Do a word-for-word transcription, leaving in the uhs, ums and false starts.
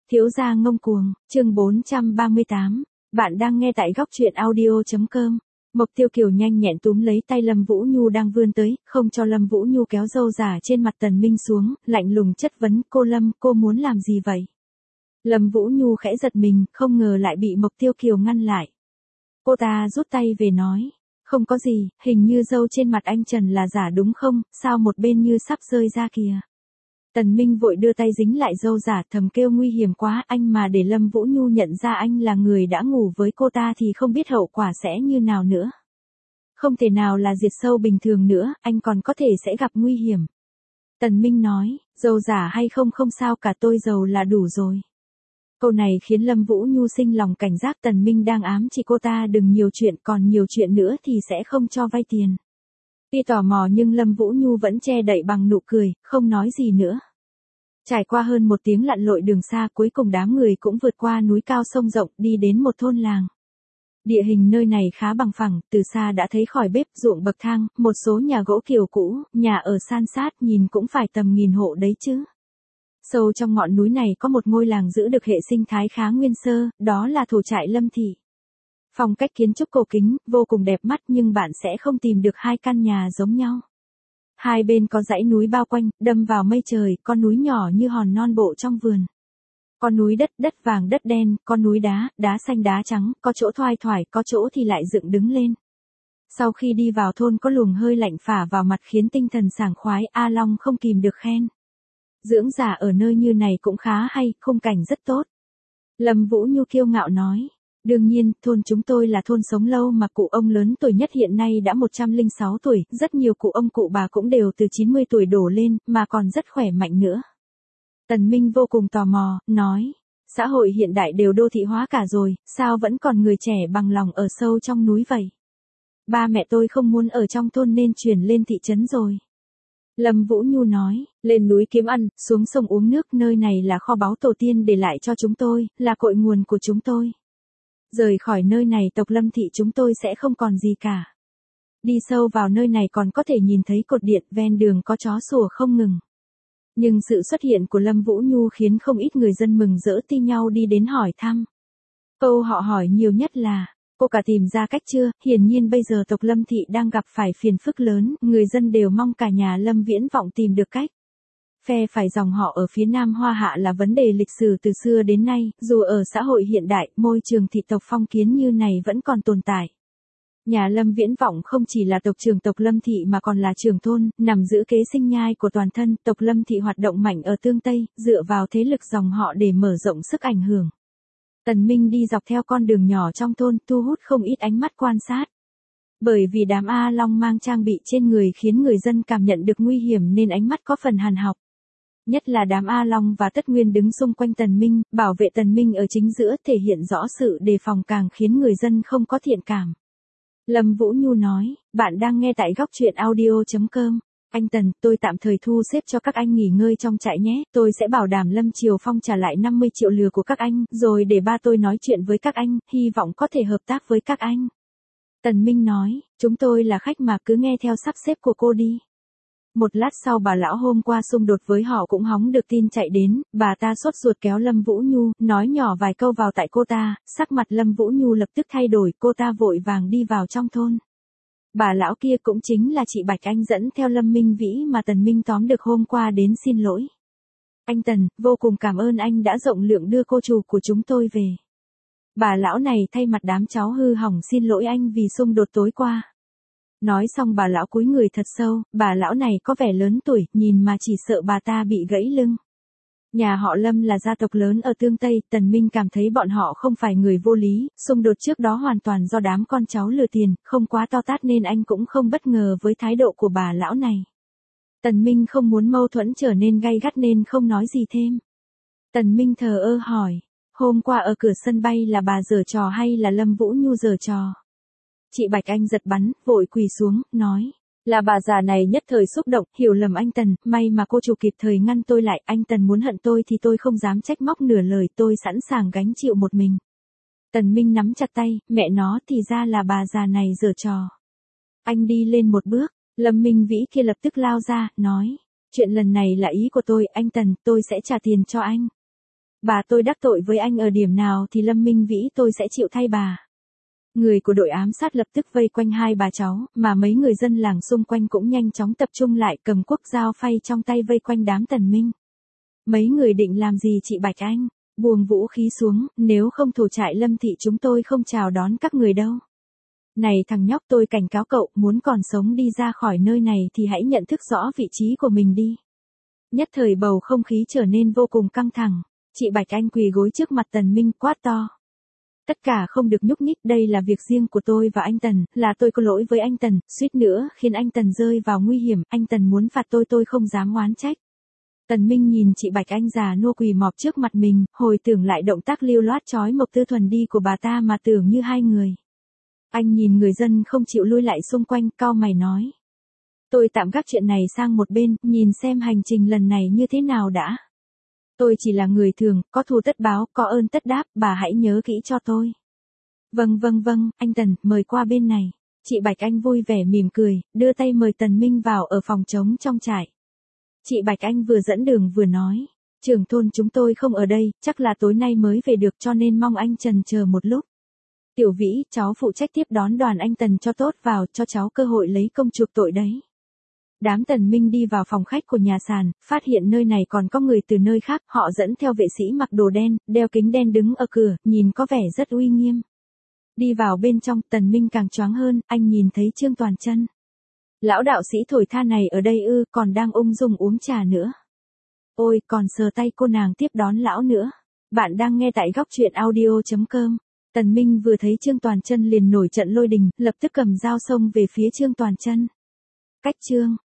Thiếu gia ngông cuồng, chương bốn trăm ba mươi tám. Bạn đang nghe tại góc truyện audio chấm com. Mộc Tiêu Kiều nhanh nhẹn túm lấy tay Lâm Vũ Nhu đang vươn tới, không cho Lâm Vũ Nhu kéo râu giả trên mặt Tần Minh xuống, lạnh lùng chất vấn, cô Lâm, cô muốn làm gì vậy? Lâm Vũ Nhu khẽ giật mình, không ngờ lại bị Mộc Tiêu Kiều ngăn lại. Cô ta rút tay về nói, không có gì, hình như râu trên mặt anh Trần là giả đúng không, sao một bên như sắp rơi ra kìa. Tần Minh vội đưa tay dính lại râu giả, thầm kêu nguy hiểm quá, anh mà để Lâm Vũ Nhu nhận ra anh là người đã ngủ với cô ta thì không biết hậu quả sẽ như nào nữa. Không thể nào là diệt sâu bình thường nữa, anh còn có thể sẽ gặp nguy hiểm. Tần Minh nói, râu giả hay không không sao cả, tôi giàu là đủ rồi. Câu này khiến Lâm Vũ Nhu sinh lòng cảnh giác, Tần Minh đang ám chỉ cô ta đừng nhiều chuyện, còn nhiều chuyện nữa thì sẽ không cho vay tiền. Tuy tò mò nhưng Lâm Vũ Nhu vẫn che đậy bằng nụ cười, không nói gì nữa. Trải qua hơn một tiếng lặn lội đường xa, cuối cùng đám người cũng vượt qua núi cao sông rộng, đi đến một thôn làng. Địa hình nơi này khá bằng phẳng, từ xa đã thấy khỏi bếp, ruộng bậc thang, một số nhà gỗ kiểu cũ, nhà ở san sát, nhìn cũng phải tầm nghìn hộ đấy chứ. Sâu trong ngọn núi này có một ngôi làng giữ được hệ sinh thái khá nguyên sơ, đó là thổ trại Lâm Thị. Phong cách kiến trúc cổ kính, vô cùng đẹp mắt nhưng bạn sẽ không tìm được hai căn nhà giống nhau. Hai bên có dãy núi bao quanh, đâm vào mây trời, con núi nhỏ như hòn non bộ trong vườn. Con núi đất, đất vàng đất đen, con núi đá, đá xanh đá trắng, có chỗ thoai thoải, có chỗ thì lại dựng đứng lên. Sau khi đi vào thôn có luồng hơi lạnh phả vào mặt khiến tinh thần sảng khoái, A Long không kìm được khen. Dưỡng giả ở nơi như này cũng khá hay, khung cảnh rất tốt. Lâm Vũ Nhu kiêu ngạo nói. Đương nhiên, thôn chúng tôi là thôn sống lâu mà cụ ông lớn tuổi nhất hiện nay đã một trăm lẻ sáu tuổi, rất nhiều cụ ông cụ bà cũng đều từ chín mươi tuổi đổ lên, mà còn rất khỏe mạnh nữa. Tần Minh vô cùng tò mò, nói, xã hội hiện đại đều đô thị hóa cả rồi, sao vẫn còn người trẻ bằng lòng ở sâu trong núi vậy? Ba mẹ tôi không muốn ở trong thôn nên chuyển lên thị trấn rồi. Lâm Vũ Nhu nói, lên núi kiếm ăn, xuống sông uống nước, nơi này là kho báu tổ tiên để lại cho chúng tôi, là cội nguồn của chúng tôi. Rời khỏi nơi này tộc Lâm Thị chúng tôi sẽ không còn gì cả. Đi sâu vào nơi này còn có thể nhìn thấy cột điện, ven đường có chó sủa không ngừng. Nhưng sự xuất hiện của Lâm Vũ Nhu khiến không ít người dân mừng rỡ ti nhau đi đến hỏi thăm. Câu họ hỏi nhiều nhất là, cô cả tìm ra cách chưa? Hiển nhiên bây giờ tộc Lâm Thị đang gặp phải phiền phức lớn, người dân đều mong cả nhà Lâm Viễn Vọng tìm được cách. Phe phải dòng họ ở phía Nam Hoa Hạ là vấn đề lịch sử từ xưa đến nay, dù ở xã hội hiện đại, môi trường thị tộc phong kiến như này vẫn còn tồn tại. Nhà Lâm Viễn Vọng không chỉ là tộc trưởng tộc Lâm Thị mà còn là trưởng thôn, nằm giữ kế sinh nhai của toàn thân, tộc Lâm Thị hoạt động mạnh ở Tương Tây, dựa vào thế lực dòng họ để mở rộng sức ảnh hưởng. Tần Minh đi dọc theo con đường nhỏ trong thôn, thu hút không ít ánh mắt quan sát. Bởi vì đám A Long mang trang bị trên người khiến người dân cảm nhận được nguy hiểm nên ánh mắt có phần hàn học. Nhất là đám A Long và Tất Nguyên đứng xung quanh Tần Minh, bảo vệ Tần Minh ở chính giữa, thể hiện rõ sự đề phòng càng khiến người dân không có thiện cảm. Lâm Vũ Nhu nói, bạn đang nghe tại góc truyện audio chấm com. Anh Tần, tôi tạm thời thu xếp cho các anh nghỉ ngơi trong trại nhé, tôi sẽ bảo đảm Lâm Triều Phong trả lại năm mươi triệu lừa của các anh, rồi để ba tôi nói chuyện với các anh, hy vọng có thể hợp tác với các anh. Tần Minh nói, chúng tôi là khách mà cứ nghe theo sắp xếp của cô đi. Một lát sau bà lão hôm qua xung đột với họ cũng hóng được tin chạy đến, bà ta sốt ruột kéo Lâm Vũ Nhu, nói nhỏ vài câu vào tại cô ta, sắc mặt Lâm Vũ Nhu lập tức thay đổi, cô ta vội vàng đi vào trong thôn. Bà lão kia cũng chính là chị Bạch Anh dẫn theo Lâm Minh Vĩ mà Tần Minh tóm được hôm qua đến xin lỗi. Anh Tần, vô cùng cảm ơn anh đã rộng lượng đưa cô chủ của chúng tôi về. Bà lão này thay mặt đám cháu hư hỏng xin lỗi anh vì xung đột tối qua. Nói xong bà lão cúi người thật sâu, bà lão này có vẻ lớn tuổi, nhìn mà chỉ sợ bà ta bị gãy lưng. Nhà họ Lâm là gia tộc lớn ở Tương Tây, Tần Minh cảm thấy bọn họ không phải người vô lý, xung đột trước đó hoàn toàn do đám con cháu lừa tiền, không quá to tát nên anh cũng không bất ngờ với thái độ của bà lão này. Tần Minh không muốn mâu thuẫn trở nên gay gắt nên không nói gì thêm. Tần Minh thờ ơ hỏi, hôm qua ở cửa sân bay là bà giở trò hay là Lâm Vũ Nhu giở trò? Chị Bạch Anh giật bắn, vội quỳ xuống, nói. Là bà già này nhất thời xúc động, hiểu lầm anh Tần, may mà cô chủ kịp thời ngăn tôi lại, anh Tần muốn hận tôi thì tôi không dám trách móc nửa lời, tôi sẵn sàng gánh chịu một mình. Tần Minh nắm chặt tay, mẹ nó thì ra là bà già này giở trò. Anh đi lên một bước, Lâm Minh Vĩ kia lập tức lao ra, nói, chuyện lần này là ý của tôi, anh Tần, tôi sẽ trả tiền cho anh. Bà tôi đắc tội với anh ở điểm nào thì Lâm Minh Vĩ tôi sẽ chịu thay bà. Người của đội ám sát lập tức vây quanh hai bà cháu, mà mấy người dân làng xung quanh cũng nhanh chóng tập trung lại, cầm cuốc dao phay trong tay vây quanh đám Tần Minh. Mấy người định làm gì chị Bạch Anh? Buông vũ khí xuống, nếu không thủ trại Lâm thị chúng tôi không chào đón các người đâu. Này thằng nhóc, tôi cảnh cáo cậu, muốn còn sống đi ra khỏi nơi này thì hãy nhận thức rõ vị trí của mình đi. Nhất thời bầu không khí trở nên vô cùng căng thẳng. Chị Bạch Anh quỳ gối trước mặt Tần Minh quát to. Tất cả không được nhúc nhích, đây là việc riêng của tôi và anh Tần, là tôi có lỗi với anh Tần, suýt nữa khiến anh Tần rơi vào nguy hiểm, anh Tần muốn phạt tôi tôi không dám oán trách. Tần Minh nhìn chị Bạch Anh già nua quỳ mọp trước mặt mình, hồi tưởng lại động tác lưu loát chói Mộc Tư Thuần đi của bà ta mà tưởng như hai người. Anh nhìn người dân không chịu lui lại xung quanh, cau mày nói. Tôi tạm gác chuyện này sang một bên, nhìn xem hành trình lần này như thế nào đã. Tôi chỉ là người thường, có thù tất báo, có ơn tất đáp, bà hãy nhớ kỹ cho tôi. Vâng vâng vâng, anh Tần, mời qua bên này. Chị Bạch Anh vui vẻ mỉm cười, đưa tay mời Tần Minh vào ở phòng trống trong trại. Chị Bạch Anh vừa dẫn đường vừa nói. Trưởng thôn chúng tôi không ở đây, chắc là tối nay mới về được cho nên mong anh trần chờ một lúc. Tiểu Vĩ, cháu phụ trách tiếp đón đoàn anh Tần cho tốt vào, cho cháu cơ hội lấy công chuộc tội đấy. Đám Tần Minh đi vào phòng khách của nhà sàn, phát hiện nơi này còn có người từ nơi khác, họ dẫn theo vệ sĩ mặc đồ đen, đeo kính đen đứng ở cửa, nhìn có vẻ rất uy nghiêm. Đi vào bên trong, Tần Minh càng choáng hơn, anh nhìn thấy Trương Toàn Chân. Lão đạo sĩ thổi tha này ở đây ư, còn đang ung dung uống trà nữa. Ôi, còn sờ tay cô nàng tiếp đón lão nữa. Bạn đang nghe tại góc truyện audio chấm com. Tần Minh vừa thấy Trương Toàn Chân liền nổi trận lôi đình, lập tức cầm dao xông về phía Trương Toàn Chân. Cách Trương